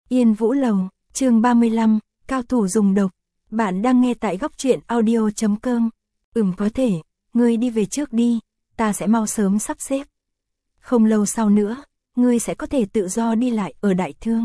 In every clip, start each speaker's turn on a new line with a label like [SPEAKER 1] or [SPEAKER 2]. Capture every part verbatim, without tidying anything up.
[SPEAKER 1] Yên Vũ Lầu, chương ba mươi lăm, cao thủ dùng độc. Bạn đang nghe tại góc truyện audio chấm com. Ừm có thể, ngươi đi về trước đi, ta sẽ mau sớm sắp xếp. Không lâu sau nữa, ngươi sẽ có thể tự do đi lại ở Đại Thương.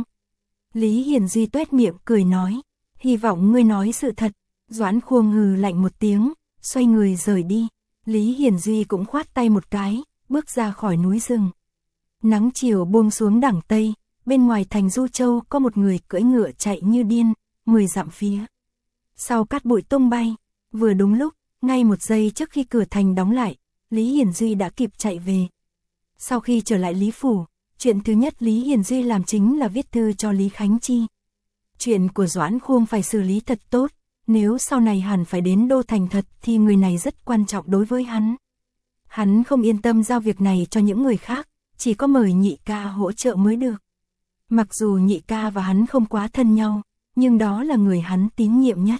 [SPEAKER 1] Lý Hiển Duy tuét miệng cười nói, hy vọng ngươi nói sự thật. Doãn Khuông hừ lạnh một tiếng, xoay người rời đi. Lý Hiển Duy cũng khoát tay một cái, bước ra khỏi núi rừng. Nắng chiều buông xuống đằng Tây, bên ngoài thành Du Châu có một người cưỡi ngựa chạy như điên, mười dặm phía. Sau cát bụi tung bay, vừa đúng lúc, ngay một giây trước khi cửa thành đóng lại, Lý Hiển Duy đã kịp chạy về. Sau khi trở lại Lý Phủ, chuyện thứ nhất Lý Hiển Duy làm chính là viết thư cho Lý Khánh Chi. Chuyện của Doãn Khuông phải xử lý thật tốt, nếu sau này hẳn phải đến đô thành thật thì người này rất quan trọng đối với hắn. Hắn không yên tâm giao việc này cho những người khác, chỉ có mời nhị ca hỗ trợ mới được. Mặc dù nhị ca và hắn không quá thân nhau, nhưng đó là người hắn tín nhiệm nhất.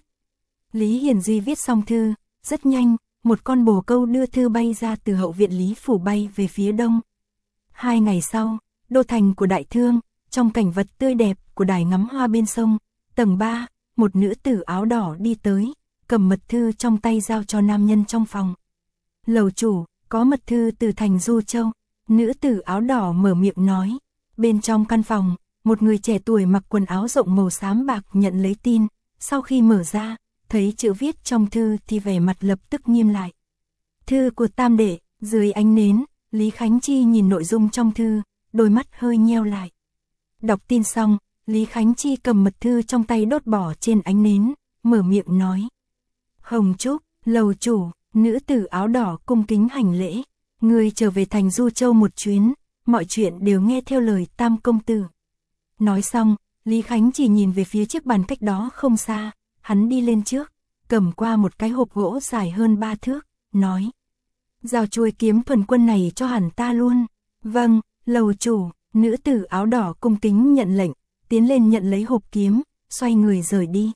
[SPEAKER 1] Lý Hiển Duy viết xong thư, rất nhanh, một con bồ câu đưa thư bay ra từ hậu viện Lý Phủ bay về phía đông. Hai ngày sau, đô thành của Đại Thương, trong cảnh vật tươi đẹp của đài ngắm hoa bên sông, tầng ba, một nữ tử áo đỏ đi tới, cầm mật thư trong tay giao cho nam nhân trong phòng. Lầu chủ, có mật thư từ thành Du Châu. Nữ tử áo đỏ mở miệng nói. Bên trong căn phòng, một người trẻ tuổi mặc quần áo rộng màu xám bạc nhận lấy tin. Sau khi mở ra, thấy chữ viết trong thư thì vẻ mặt lập tức nghiêm lại. Thư của tam đệ, dưới ánh nến, Lý Khánh Chi nhìn nội dung trong thư, đôi mắt hơi nheo lại. Đọc tin xong, Lý Khánh Chi cầm mật thư trong tay đốt bỏ trên ánh nến, mở miệng nói. Hồng Trúc, lầu chủ, nữ tử áo đỏ cung kính hành lễ. Người trở về thành Du Châu một chuyến, mọi chuyện đều nghe theo lời tam công tử. Nói xong, Lý Khánh chỉ nhìn về phía chiếc bàn cách đó không xa, hắn đi lên trước, cầm qua một cái hộp gỗ dài hơn ba thước, nói. Giao chuôi kiếm thuần quân này cho hẳn ta luôn. Vâng, lầu chủ, nữ tử áo đỏ cung kính nhận lệnh, tiến lên nhận lấy hộp kiếm, xoay người rời đi.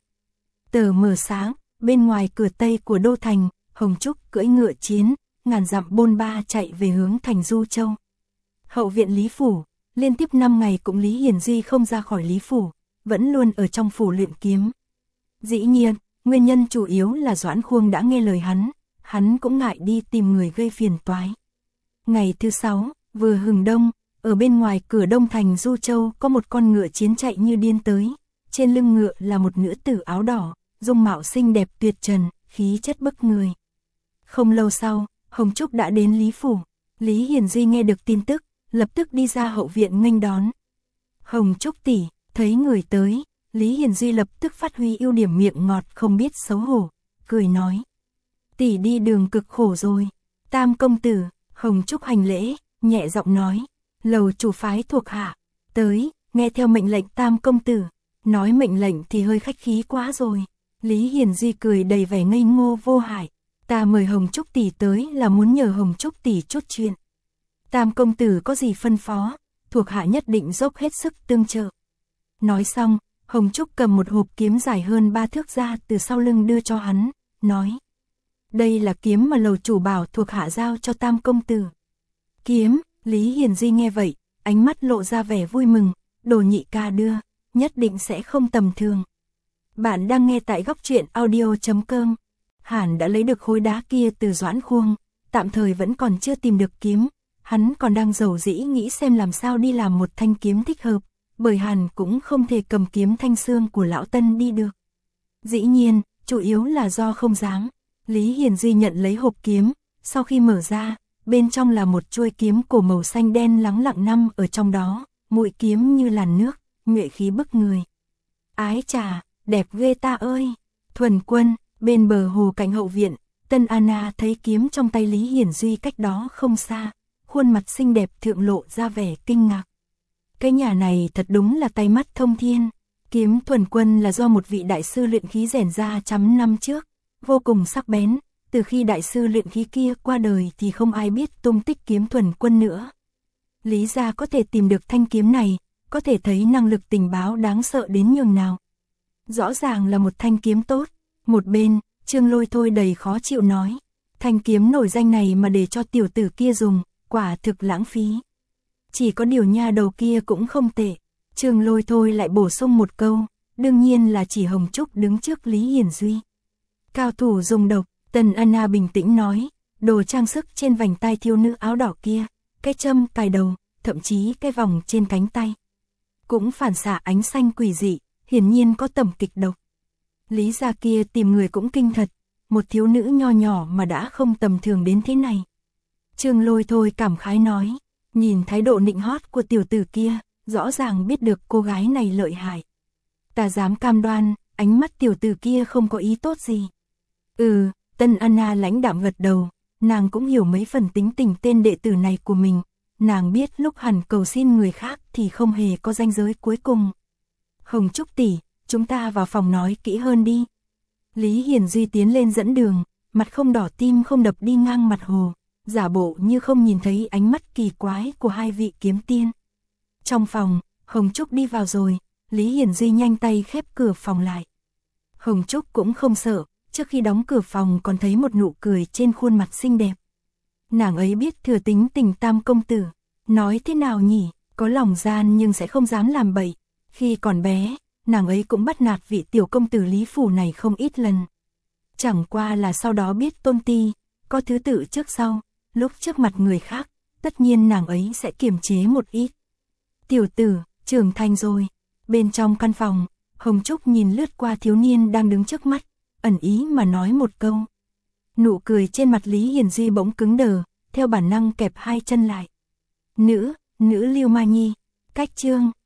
[SPEAKER 1] Tờ mờ sáng, bên ngoài cửa tây của đô thành, Hồng Trúc cưỡi ngựa chiến, ngàn dặm bôn ba chạy về hướng thành Du Châu. Hậu viện Lý Phủ, liên tiếp năm ngày cũng Lý Hiển Duy không ra khỏi Lý Phủ, vẫn luôn ở trong phủ luyện kiếm. Dĩ nhiên, nguyên nhân chủ yếu là Doãn Khuông đã nghe lời hắn, hắn cũng ngại đi tìm người gây phiền toái. Ngày thứ sáu, vừa hừng đông, ở bên ngoài cửa đông thành Du Châu có một con ngựa chiến chạy như điên tới, trên lưng ngựa là một nữ tử áo đỏ, dung mạo xinh đẹp tuyệt trần, khí chất bức người. Không lâu sau, Hồng Trúc đã đến Lý Phủ. Lý Hiển Duy nghe được tin tức, lập tức đi ra hậu viện nghênh đón. Hồng Trúc tỷ, thấy người tới, Lý Hiển Duy lập tức phát huy ưu điểm miệng ngọt không biết xấu hổ, cười nói. Tỷ đi đường cực khổ rồi. Tam công tử, Hồng Trúc hành lễ, nhẹ giọng nói. Lầu chủ phái thuộc hạ, tới, nghe theo mệnh lệnh tam công tử. Nói mệnh lệnh thì hơi khách khí quá rồi. Lý Hiển Duy cười đầy vẻ ngây ngô vô hại. Ta mời Hồng Trúc tỷ tới là muốn nhờ Hồng Trúc tỷ chút chuyện. Tam công tử có gì phân phó, thuộc hạ nhất định dốc hết sức tương trợ. Nói xong, Hồng Trúc cầm một hộp kiếm dài hơn ba thước ra từ sau lưng đưa cho hắn, nói. Đây là kiếm mà lầu chủ bảo thuộc hạ giao cho tam công tử. Kiếm, Lý Hiển Duy nghe vậy, ánh mắt lộ ra vẻ vui mừng, đồ nhị ca đưa, nhất định sẽ không tầm thường. Bạn đang nghe tại góc truyện audio chấm com. Hàn đã lấy được khối đá kia từ Doãn Khuông, tạm thời vẫn còn chưa tìm được kiếm, hắn còn đang dầu dĩ nghĩ xem làm sao đi làm một thanh kiếm thích hợp, bởi Hàn cũng không thể cầm kiếm thanh xương của lão Tân đi được. Dĩ nhiên, chủ yếu là do không dám. Lý Hiển Duy nhận lấy hộp kiếm, sau khi mở ra, bên trong là một chuôi kiếm cổ màu xanh đen lắng lặng nằm ở trong đó, mũi kiếm như làn nước, nhuệ khí bức người. Ái chà, đẹp ghê ta ơi! Thuần quân, bên bờ hồ cạnh hậu viện, Tân Anna thấy kiếm trong tay Lý Hiển Duy cách đó không xa, khuôn mặt xinh đẹp thượng lộ ra vẻ kinh ngạc. Cái nhà này thật đúng là tay mắt thông thiên, kiếm thuần quân là do một vị đại sư luyện khí rèn ra trăm năm trước, vô cùng sắc bén, từ khi đại sư luyện khí kia qua đời thì không ai biết tung tích kiếm thuần quân nữa. Lý gia có thể tìm được thanh kiếm này, có thể thấy năng lực tình báo đáng sợ đến nhường nào. Rõ ràng là một thanh kiếm tốt. Một bên, Trương Lôi Thôi đầy khó chịu nói, thanh kiếm nổi danh này mà để cho tiểu tử kia dùng, quả thực lãng phí. Chỉ có điều nha đầu kia cũng không tệ, Trương Lôi Thôi lại bổ sung một câu, đương nhiên là chỉ Hồng Trúc đứng trước Lý Hiển Duy. Cao thủ dùng độc, Tần Anna bình tĩnh nói, đồ trang sức trên vành tay thiếu nữ áo đỏ kia, cái châm cài đầu, thậm chí cái vòng trên cánh tay. Cũng phản xạ ánh xanh quỷ dị, hiển nhiên có tầm kịch độc. Lý gia kia tìm người cũng kinh thật, một thiếu nữ nho nhỏ mà đã không tầm thường đến thế này. Trương Lôi Thôi cảm khái nói, nhìn thái độ nịnh hót của tiểu tử kia, rõ ràng biết được cô gái này lợi hại. Ta dám cam đoan, ánh mắt tiểu tử kia không có ý tốt gì. Ừ, Tân Anna lãnh đạm gật đầu, nàng cũng hiểu mấy phần tính tình tên đệ tử này của mình. Nàng biết lúc hẳn cầu xin người khác thì không hề có ranh giới cuối cùng. Hồng Trúc tỷ, chúng ta vào phòng nói kỹ hơn đi. Lý Hiển Duy tiến lên dẫn đường, mặt không đỏ tim không đập đi ngang mặt hồ, giả bộ như không nhìn thấy ánh mắt kỳ quái của hai vị kiếm tiên. Trong phòng, Hồng Trúc đi vào rồi, Lý Hiển Duy nhanh tay khép cửa phòng lại. Hồng Trúc cũng không sợ, trước khi đóng cửa phòng còn thấy một nụ cười trên khuôn mặt xinh đẹp. Nàng ấy biết thừa tính tình Tam công tử, nói thế nào nhỉ, có lòng gian nhưng sẽ không dám làm bậy. Khi còn bé, nàng ấy cũng bắt nạt vị tiểu công tử Lý Phủ này không ít lần. Chẳng qua là sau đó biết tôn ti, có thứ tự trước sau, lúc trước mặt người khác, tất nhiên nàng ấy sẽ kiềm chế một ít. Tiểu tử, trưởng thành rồi. Bên trong căn phòng, Hồng Trúc nhìn lướt qua thiếu niên đang đứng trước mắt, ẩn ý mà nói một câu. Nụ cười trên mặt Lý Hiển Duy bỗng cứng đờ, theo bản năng kẹp hai chân lại. Nữ, nữ Lưu Ma Nhi, cách chương.